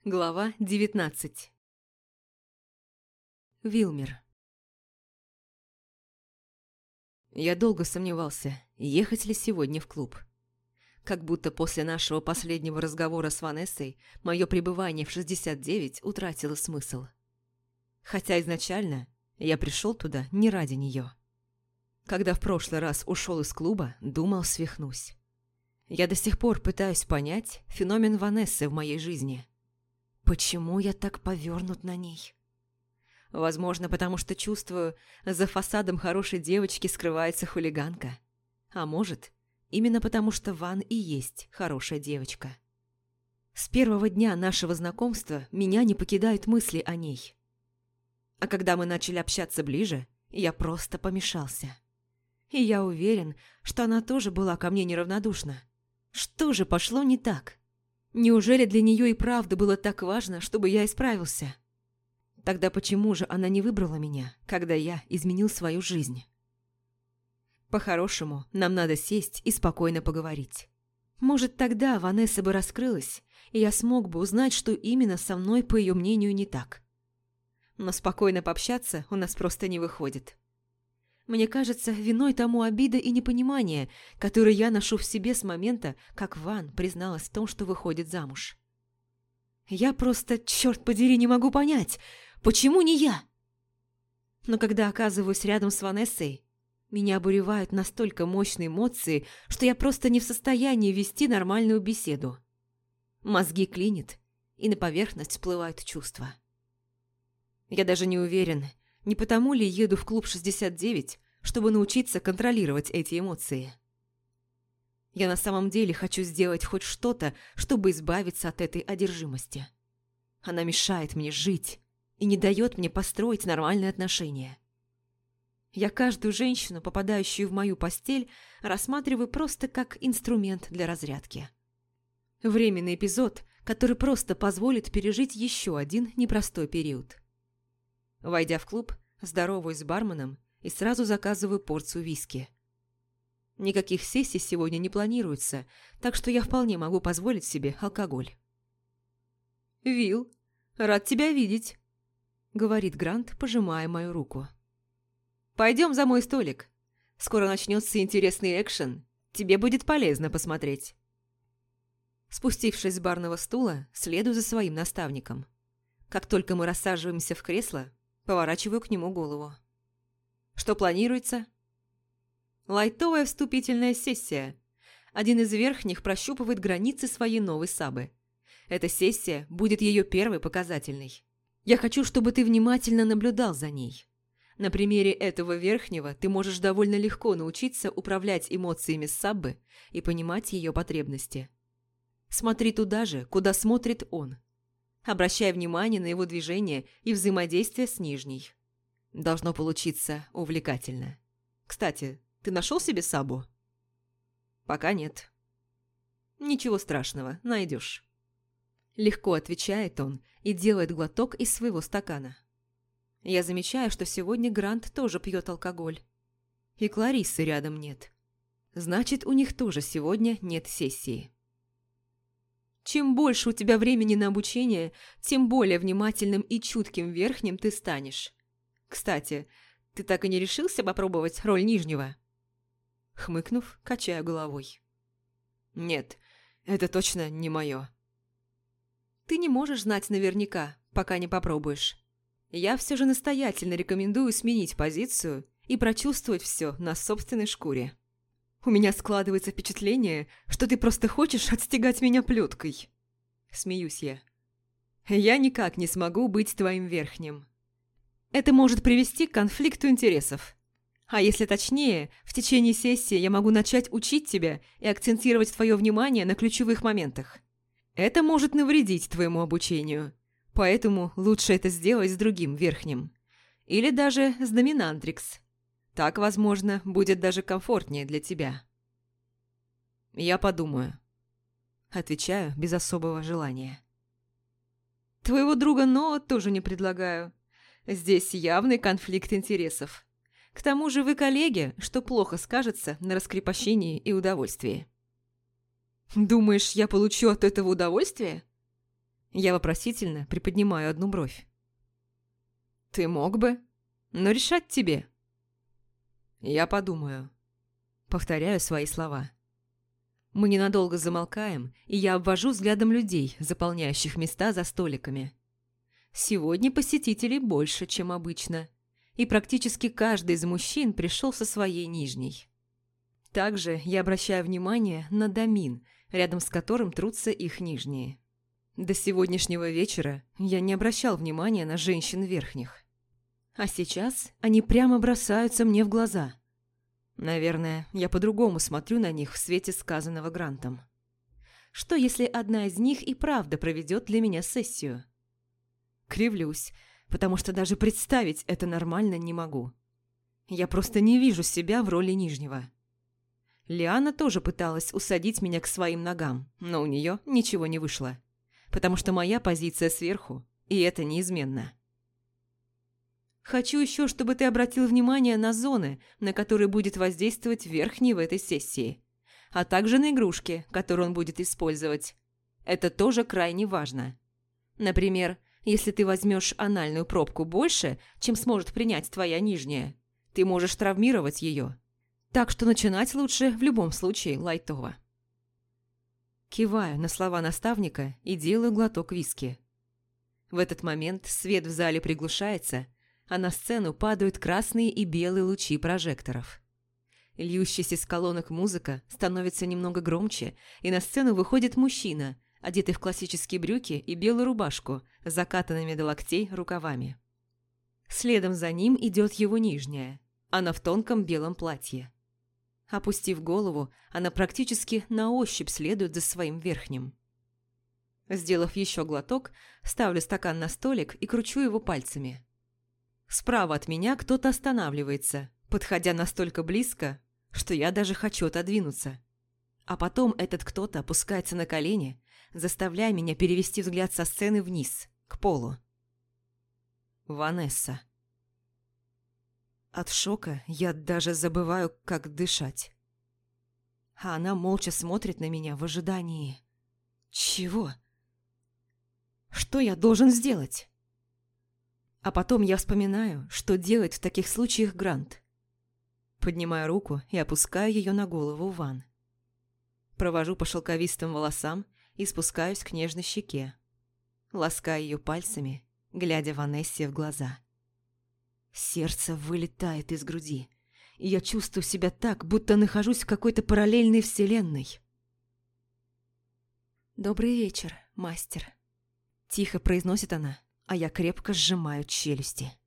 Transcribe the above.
Глава 19. Вилмер. Я долго сомневался, ехать ли сегодня в клуб. Как будто после нашего последнего разговора с Ванессой мое пребывание в 69 утратило смысл. Хотя изначально я пришел туда не ради нее. Когда в прошлый раз ушел из клуба, думал, свихнусь. Я до сих пор пытаюсь понять феномен Ванессы в моей жизни. Почему я так повёрнут на ней? Возможно, потому что чувствую, за фасадом хорошей девочки скрывается хулиганка. А может, именно потому что Ван и есть хорошая девочка. С первого дня нашего знакомства меня не покидают мысли о ней. А когда мы начали общаться ближе, я просто помешался. И я уверен, что она тоже была ко мне неравнодушна. Что же пошло не так? Неужели для нее и правда было так важно, чтобы я исправился? Тогда почему же она не выбрала меня, когда я изменил свою жизнь? По-хорошему, нам надо сесть и спокойно поговорить. Может, тогда Ванесса бы раскрылась, и я смог бы узнать, что именно со мной, по ее мнению, не так. Но спокойно пообщаться у нас просто не выходит. Мне кажется, виной тому обида и непонимание, которые я ношу в себе с момента, как Ван призналась в том, что выходит замуж. Я просто, черт подери, не могу понять, почему не я? Но когда оказываюсь рядом с Ванессой, меня обуревают настолько мощные эмоции, что я просто не в состоянии вести нормальную беседу. Мозги клинит, и на поверхность всплывают чувства. Я даже не уверен, не потому ли еду в клуб 69, чтобы научиться контролировать эти эмоции. Я на самом деле хочу сделать хоть что-то, чтобы избавиться от этой одержимости. Она мешает мне жить и не дает мне построить нормальные отношения. Я каждую женщину, попадающую в мою постель, рассматриваю просто как инструмент для разрядки. Временный эпизод, который просто позволит пережить еще один непростой период. Войдя в клуб, здороваюсь с барменом и сразу заказываю порцию виски. Никаких сессий сегодня не планируется, так что я вполне могу позволить себе алкоголь. «Вил, рад тебя видеть», — говорит Грант, пожимая мою руку. «Пойдем за мой столик. Скоро начнется интересный экшен. Тебе будет полезно посмотреть». Спустившись с барного стула, следую за своим наставником. Как только мы рассаживаемся в кресло, поворачиваю к нему голову. «Что планируется?» «Лайтовая вступительная сессия. Один из верхних прощупывает границы своей новой сабы. Эта сессия будет ее первой показательной. Я хочу, чтобы ты внимательно наблюдал за ней. На примере этого верхнего ты можешь довольно легко научиться управлять эмоциями саббы и понимать ее потребности. Смотри туда же, куда смотрит он. Обращай внимание на его движение и взаимодействие с нижней. Должно получиться увлекательно. Кстати, ты нашел себе сабу?» «Пока нет». «Ничего страшного, найдешь». Легко отвечает он и делает глоток из своего стакана. Я замечаю, что сегодня Грант тоже пьет алкоголь. И Клариссы рядом нет. Значит, у них тоже сегодня нет сессии. Чем больше у тебя времени на обучение, тем более внимательным и чутким верхним ты станешь. Кстати, ты так и не решился попробовать роль нижнего?» Хмыкнув, качаю головой. «Нет, это точно не мое». «Ты не можешь знать наверняка, пока не попробуешь. Я все же настоятельно рекомендую сменить позицию и прочувствовать все на собственной шкуре. У меня складывается впечатление, что ты просто хочешь отстегать меня плеткой». Смеюсь я. «Я никак не смогу быть твоим верхним. Это может привести к конфликту интересов. А если точнее, в течение сессии я могу начать учить тебя и акцентировать твое внимание на ключевых моментах. Это может навредить твоему обучению, поэтому лучше это сделать с другим верхним. Или даже с доминантрикс. Так, возможно, будет даже комфортнее для тебя». «Я подумаю», – отвечаю без особого желания. «Твоего друга Ноа тоже не предлагаю. Здесь явный конфликт интересов. К тому же вы коллеги, что плохо скажется на раскрепощении и удовольствии». «Думаешь, я получу от этого удовольствие?» Я вопросительно приподнимаю одну бровь. «Ты мог бы, но решать тебе». «Я подумаю». Повторяю свои слова. Мы ненадолго замолкаем, и я обвожу взглядом людей, заполняющих места за столиками. Сегодня посетителей больше, чем обычно, и практически каждый из мужчин пришел со своей нижней. Также я обращаю внимание на домин, рядом с которым трутся их нижние. До сегодняшнего вечера я не обращал внимания на женщин верхних. А сейчас они прямо бросаются мне в глаза. Наверное, я по-другому смотрю на них в свете сказанного Грантом. Что, если одна из них и правда проведет для меня сессию? Кривлюсь, потому что даже представить это нормально не могу. Я просто не вижу себя в роли нижнего. Лиана тоже пыталась усадить меня к своим ногам, но у нее ничего не вышло, потому что моя позиция сверху, и это неизменно. Хочу еще, чтобы ты обратил внимание на зоны, на которые будет воздействовать верхний в этой сессии, а также на игрушки, которые он будет использовать. Это тоже крайне важно. Например, если ты возьмешь анальную пробку больше, чем сможет принять твоя нижняя, ты можешь травмировать ее. Так что начинать лучше в любом случае лайтово. Киваю на слова наставника и делаю глоток виски. В этот момент свет в зале приглушается, а на сцену падают красные и белые лучи прожекторов. Льющаяся из колонок музыка становится немного громче, и на сцену выходит мужчина, одетый в классические брюки и белую рубашку с закатанными до локтей рукавами. Следом за ним идет его нижняя, она в тонком белом платье. Опустив голову, она практически на ощупь следует за своим верхним. Сделав еще глоток, ставлю стакан на столик и кручу его пальцами. Справа от меня кто-то останавливается, подходя настолько близко, что я даже хочу отодвинуться. А потом этот кто-то опускается на колени, заставляя меня перевести взгляд со сцены вниз, к полу. Ванесса. От шока я даже забываю, как дышать. А она молча смотрит на меня в ожидании. Чего? Что я должен сделать? А потом я вспоминаю, что делать в таких случаях Грант. Поднимаю руку и опускаю ее на голову Ван. Провожу по шелковистым волосам и спускаюсь к нежной щеке. Ласкаю ее пальцами, глядя Ванессе в глаза. Сердце вылетает из груди, и я чувствую себя так, будто нахожусь в какой-то параллельной вселенной. «Добрый вечер, мастер», – тихо произносит она, а я крепко сжимаю челюсти.